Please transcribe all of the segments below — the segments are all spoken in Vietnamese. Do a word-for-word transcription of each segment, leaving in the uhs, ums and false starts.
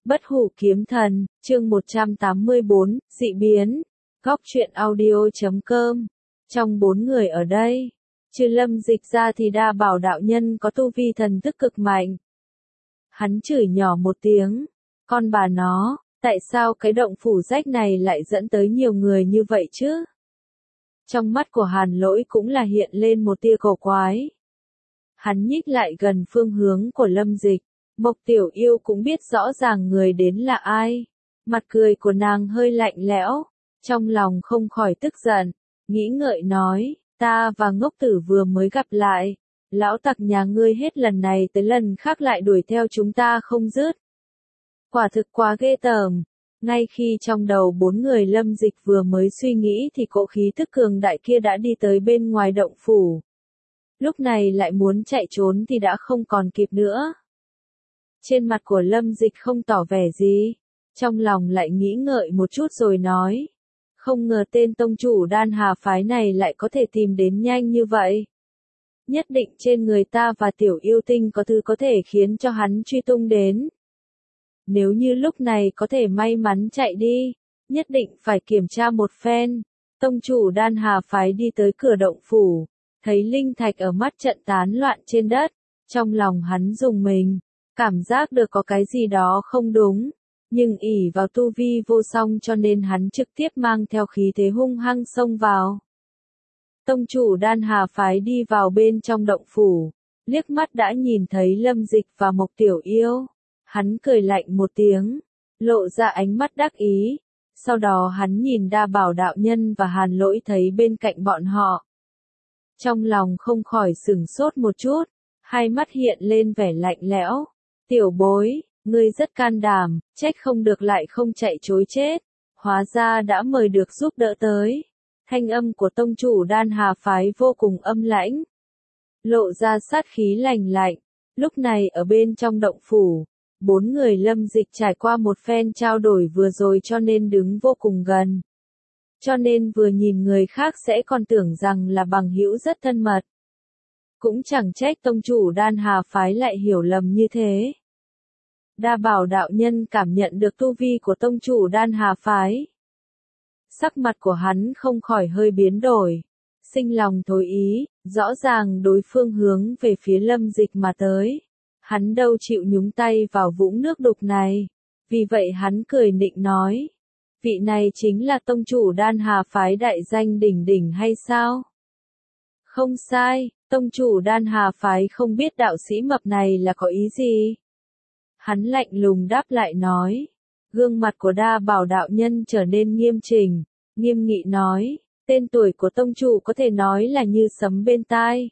Bất hủ kiếm thần, chương một trăm tám mươi bốn, dị biến. Góc truyện audio chấm com. Trong bốn người ở đây, trừ Lâm Dịch ra thì Đa Bảo đạo nhân có tu vi thần thức cực mạnh. Hắn chửi nhỏ một tiếng, con bà nó, tại sao cái động phủ rách này lại dẫn tới nhiều người như vậy chứ? Trong mắt của Hàn Lỗi cũng là hiện lên một tia cổ quái. Hắn nhích lại gần phương hướng của Lâm Dịch. Mộc Tiểu Yêu cũng biết rõ ràng người đến là ai. Mặt cười của nàng hơi lạnh lẽo, trong lòng không khỏi tức giận, nghĩ ngợi nói, ta và ngốc tử vừa mới gặp lại, lão tặc nhà ngươi hết lần này tới lần khác lại đuổi theo chúng ta không dứt. Quả thực quá ghê tởm. Ngay khi trong đầu bốn người Lâm Dịch vừa mới suy nghĩ thì cỗ khí tức cường đại kia đã đi tới bên ngoài động phủ. Lúc này lại muốn chạy trốn thì đã không còn kịp nữa. Trên mặt của Lâm Dịch không tỏ vẻ gì, trong lòng lại nghĩ ngợi một chút rồi nói. Không ngờ tên tông chủ Đan Hà phái này lại có thể tìm đến nhanh như vậy. Nhất định trên người ta và tiểu yêu tinh có thứ có thể khiến cho hắn truy tung đến. Nếu như lúc này có thể may mắn chạy đi, nhất định phải kiểm tra một phen. Tông chủ Đan Hà phái đi tới cửa động phủ, thấy linh thạch ở mắt trận tán loạn trên đất, trong lòng hắn rùng mình. Cảm giác được có cái gì đó không đúng, nhưng ỷ vào tu vi vô song cho nên hắn trực tiếp mang theo khí thế hung hăng xông vào. Tông chủ Đan Hà phái đi vào bên trong động phủ, liếc mắt đã nhìn thấy Lâm Dịch và Mộc Tiểu Yêu. Hắn cười lạnh một tiếng, lộ ra ánh mắt đắc ý, sau đó hắn nhìn Đa Bảo đạo nhân và Hàn Lỗi thấy bên cạnh bọn họ. Trong lòng không khỏi sửng sốt một chút, hai mắt hiện lên vẻ lạnh lẽo. Tiểu bối, ngươi rất can đảm, trách không được lại không chạy chối chết, hóa ra đã mời được giúp đỡ tới. Thanh âm của tông chủ Đan Hà phái vô cùng âm lãnh, lộ ra sát khí lành lạnh. Lúc này ở bên trong động phủ, bốn người Lâm Dịch trải qua một phen trao đổi vừa rồi cho nên đứng vô cùng gần. Cho nên vừa nhìn người khác sẽ còn tưởng rằng là bằng hữu rất thân mật. Cũng chẳng trách tông chủ Đan Hà phái lại hiểu lầm như thế. Đa Bảo đạo nhân cảm nhận được tu vi của tông chủ Đan Hà phái. Sắc mặt của hắn không khỏi hơi biến đổi, sinh lòng thối ý, rõ ràng đối phương hướng về phía Lâm Dịch mà tới. Hắn đâu chịu nhúng tay vào vũng nước đục này, vì vậy hắn cười nịnh nói. Vị này chính là tông chủ Đan Hà phái đại danh đỉnh đỉnh hay sao? Không sai, tông chủ Đan Hà phái không biết đạo sĩ mập này là có ý gì. Hắn lạnh lùng đáp lại nói. Gương mặt của Đa Bảo đạo nhân trở nên nghiêm chỉnh, nghiêm nghị nói, tên tuổi của tông chủ có thể nói là như sấm bên tai.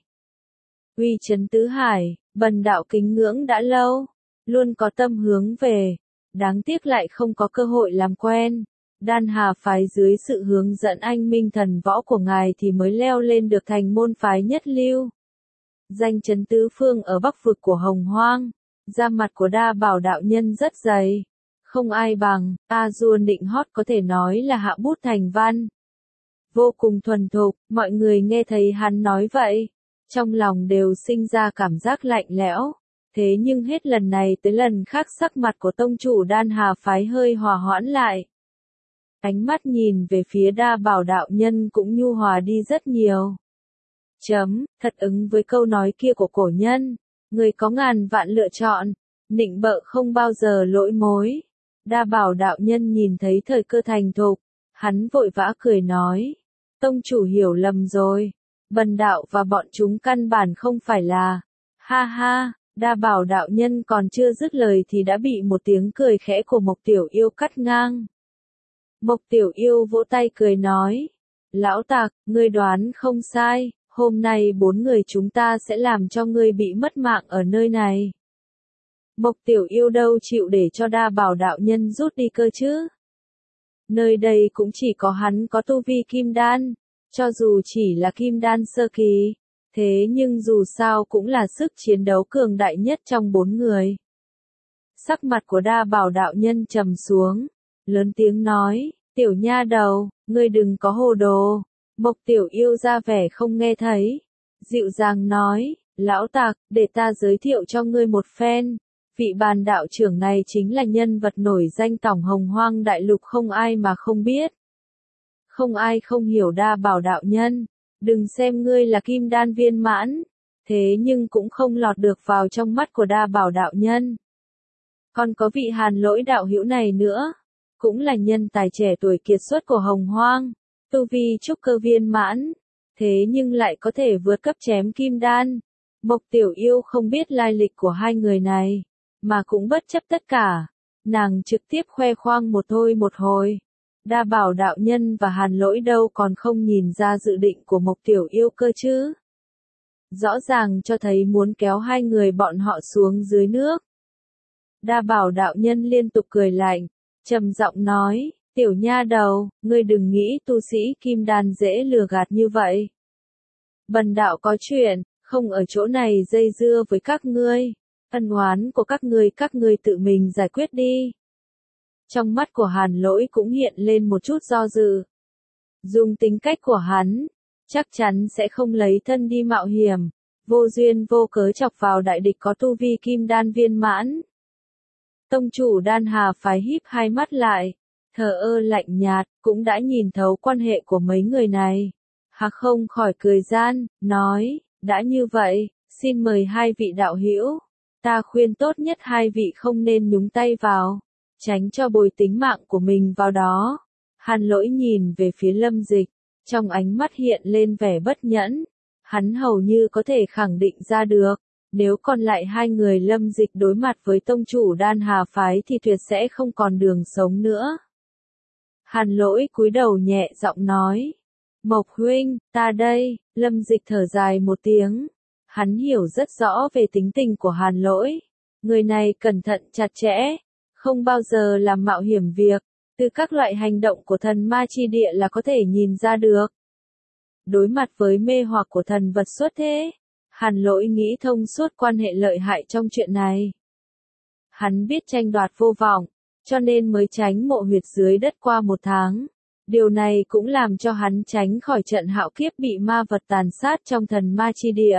Uy chấn tứ hải, bần đạo kính ngưỡng đã lâu, luôn có tâm hướng về, đáng tiếc lại không có cơ hội làm quen. Đan Hà phái dưới sự hướng dẫn anh minh thần võ của ngài thì mới leo lên được thành môn phái nhất lưu. Danh chấn tứ phương ở bắc vực của Hồng Hoang, da mặt của Đa Bảo đạo nhân rất dày. Không ai bằng, A Du Nịnh Hót có thể nói là hạ bút thành văn. Vô cùng thuần thục, mọi người nghe thấy hắn nói vậy, trong lòng đều sinh ra cảm giác lạnh lẽo. Thế nhưng hết lần này tới lần khác sắc mặt của tông chủ Đan Hà phái hơi hòa hoãn lại. Ánh mắt nhìn về phía Đa Bảo đạo nhân cũng nhu hòa đi rất nhiều. Chấm, thật ứng với câu nói kia của cổ nhân, người có ngàn vạn lựa chọn, nịnh bợ không bao giờ lỗi mối. Đa Bảo đạo nhân nhìn thấy thời cơ thành thục, hắn vội vã cười nói, tông chủ hiểu lầm rồi, bần đạo và bọn chúng căn bản không phải là, ha ha. Đa Bảo đạo nhân còn chưa dứt lời thì đã bị một tiếng cười khẽ của Mộc Tiểu Yêu cắt ngang. Mộc Tiểu Yêu vỗ tay cười nói, lão tặc, ngươi đoán không sai, hôm nay bốn người chúng ta sẽ làm cho ngươi bị mất mạng ở nơi này. Mộc Tiểu Yêu đâu chịu để cho Đa Bảo đạo nhân rút đi cơ chứ. Nơi đây cũng chỉ có hắn có tu vi kim đan, cho dù chỉ là kim đan sơ kỳ, thế nhưng dù sao cũng là sức chiến đấu cường đại nhất trong bốn người. Sắc mặt của Đa Bảo đạo nhân trầm xuống, lớn tiếng nói, tiểu nha đầu, ngươi đừng có hồ đồ. Mộc Tiểu Yêu ra vẻ không nghe thấy, dịu dàng nói, lão tặc, để ta giới thiệu cho ngươi một phen. Vị bàn đạo trưởng này chính là nhân vật nổi danh tổng Hồng Hoang đại lục không ai mà không biết. Không ai không hiểu Đa Bảo đạo nhân, đừng xem ngươi là kim đan viên mãn, thế nhưng cũng không lọt được vào trong mắt của Đa Bảo đạo nhân. Còn có vị Hàn Lỗi đạo hữu này nữa, cũng là nhân tài trẻ tuổi kiệt xuất của Hồng Hoang, tu vi trúc cơ viên mãn, thế nhưng lại có thể vượt cấp chém kim đan. Mộc Tiểu Yêu không biết lai lịch của hai người này, mà cũng bất chấp tất cả, nàng trực tiếp khoe khoang một thôi một hồi. Đa Bảo đạo nhân và Hàn Lỗi đâu còn không nhìn ra dự định của Mộc Tiểu Yêu cơ chứ. Rõ ràng cho thấy muốn kéo hai người bọn họ xuống dưới nước. Đa Bảo đạo nhân liên tục cười lạnh, trầm giọng nói, tiểu nha đầu, ngươi đừng nghĩ tu sĩ kim đan dễ lừa gạt như vậy. Bần đạo có chuyện, không ở chỗ này dây dưa với các ngươi, ân oán của các ngươi các ngươi tự mình giải quyết đi. Trong mắt của Hàn Lỗi cũng hiện lên một chút do dự. Dùng tính cách của hắn, chắc chắn sẽ không lấy thân đi mạo hiểm, vô duyên vô cớ chọc vào đại địch có tu vi kim đan viên mãn. Tông chủ Đan Hà phái híp hai mắt lại, thờ ơ lạnh nhạt, cũng đã nhìn thấu quan hệ của mấy người này. Hạc không khỏi cười gian, nói, đã như vậy, xin mời hai vị đạo hữu, ta khuyên tốt nhất hai vị không nên nhúng tay vào, tránh cho bồi tính mạng của mình vào đó. Hàn Lỗi nhìn về phía Lâm Dịch, trong ánh mắt hiện lên vẻ bất nhẫn, hắn hầu như có thể khẳng định ra được, nếu còn lại hai người Lâm Dịch đối mặt với tông chủ Đan Hà phái thì tuyệt sẽ không còn đường sống nữa. Hàn Lỗi cúi đầu nhẹ giọng nói, Mộc huynh, ta đây. Lâm Dịch thở dài một tiếng, hắn hiểu rất rõ về tính tình của Hàn Lỗi, người này cẩn thận chặt chẽ, không bao giờ làm mạo hiểm việc, từ các loại hành động của thần ma chi địa là có thể nhìn ra được. Đối mặt với mê hoặc của thần vật xuất thế, Hàn Lỗi nghĩ thông suốt quan hệ lợi hại trong chuyện này. Hắn biết tranh đoạt vô vọng, cho nên mới tránh mộ huyệt dưới đất qua một tháng. Điều này cũng làm cho hắn tránh khỏi trận hạo kiếp bị ma vật tàn sát trong thần ma chi địa.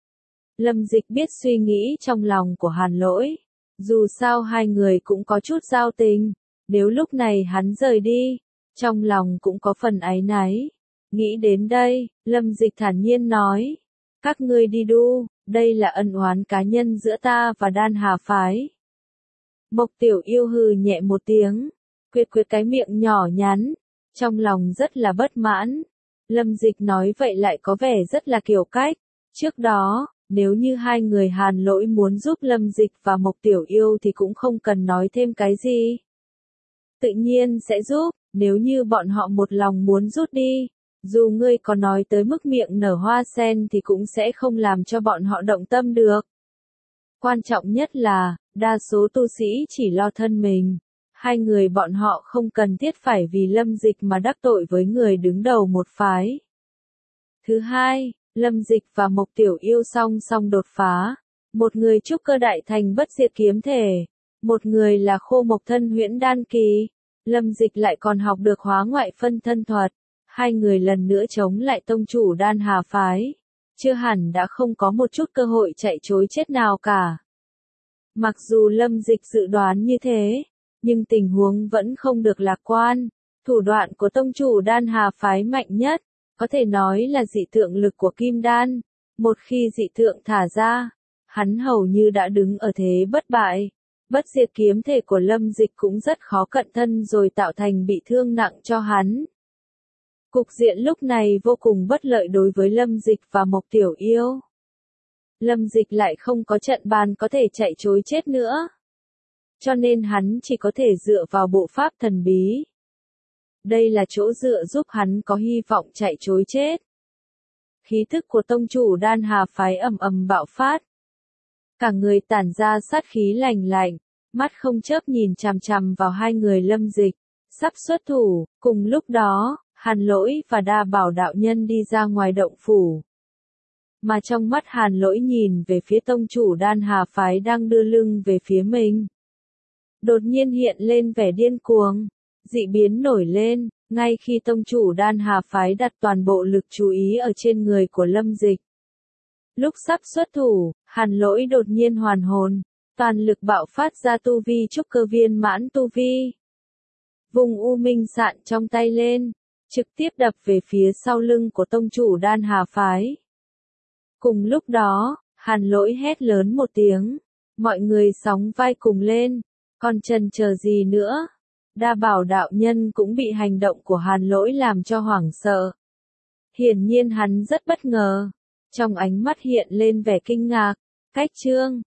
Lâm Dịch biết suy nghĩ trong lòng của Hàn Lỗi. Dù sao hai người cũng có chút giao tình, nếu lúc này hắn rời đi, trong lòng cũng có phần áy náy. Nghĩ đến đây, Lâm Dịch thản nhiên nói, các ngươi đi đu, đây là ân oán cá nhân giữa ta và Đan Hà phái. Mộc Tiểu Yêu hừ nhẹ một tiếng, quyệt quyệt cái miệng nhỏ nhắn, trong lòng rất là bất mãn. Lâm Dịch nói vậy lại có vẻ rất là kiểu cách. Trước đó, nếu như hai người Hàn Lỗi muốn giúp Lâm Dịch và Mộc Tiểu Yêu thì cũng không cần nói thêm cái gì. Tự nhiên sẽ giúp, nếu như bọn họ một lòng muốn rút đi, dù ngươi có nói tới mức miệng nở hoa sen thì cũng sẽ không làm cho bọn họ động tâm được. Quan trọng nhất là, đa số tu sĩ chỉ lo thân mình. Hai người bọn họ không cần thiết phải vì Lâm Dịch mà đắc tội với người đứng đầu một phái. Thứ hai, Lâm Dịch và Mộc Tiểu Yêu song song đột phá. Một người trúc cơ đại thành bất diệt kiếm thể, một người là khô mộc thân huyễn đan kỳ. Lâm Dịch lại còn học được hóa ngoại phân thân thuật. Hai người lần nữa chống lại tông chủ Đan Hà phái. Chưa hẳn đã không có một chút cơ hội chạy trối chết nào cả. Mặc dù Lâm Dịch dự đoán như thế, nhưng tình huống vẫn không được lạc quan. Thủ đoạn của tông chủ Đan Hà phái mạnh nhất, có thể nói là dị tượng lực của Kim Đan. Một khi dị tượng thả ra, hắn hầu như đã đứng ở thế bất bại. Bất diệt kiếm thể của Lâm Dịch cũng rất khó cận thân rồi tạo thành bị thương nặng cho hắn. Cục diện lúc này vô cùng bất lợi đối với Lâm Dịch và Mộc Tiểu Yêu. Lâm Dịch lại không có trận bàn có thể chạy trối chết nữa. Cho nên hắn chỉ có thể dựa vào bộ pháp thần bí. Đây là chỗ dựa giúp hắn có hy vọng chạy trối chết. Khí thức của tông chủ Đan Hà phái ầm ầm bạo phát. Cả người tản ra sát khí lạnh lạnh, mắt không chớp nhìn chằm chằm vào hai người Lâm Dịch, sắp xuất thủ. Cùng lúc đó, Hàn Lỗi và Đa Bảo đạo nhân đi ra ngoài động phủ. Mà trong mắt Hàn Lỗi nhìn về phía tông chủ Đan Hà phái đang đưa lưng về phía mình. Đột nhiên hiện lên vẻ điên cuồng, dị biến nổi lên, ngay khi tông chủ Đan Hà phái đặt toàn bộ lực chú ý ở trên người của Lâm Dịch. Lúc sắp xuất thủ, Hàn Lỗi đột nhiên hoàn hồn, toàn lực bạo phát ra tu vi trúc cơ viên mãn tu vi. Vùng u minh sạn trong tay lên, trực tiếp đập về phía sau lưng của tông chủ Đan Hà phái. Cùng lúc đó, Hàn Lỗi hét lớn một tiếng, mọi người sóng vai cùng lên, còn chần chờ gì nữa? Đa Bảo đạo nhân cũng bị hành động của Hàn Lỗi làm cho hoảng sợ. Hiển nhiên hắn rất bất ngờ, trong ánh mắt hiện lên vẻ kinh ngạc, cách chương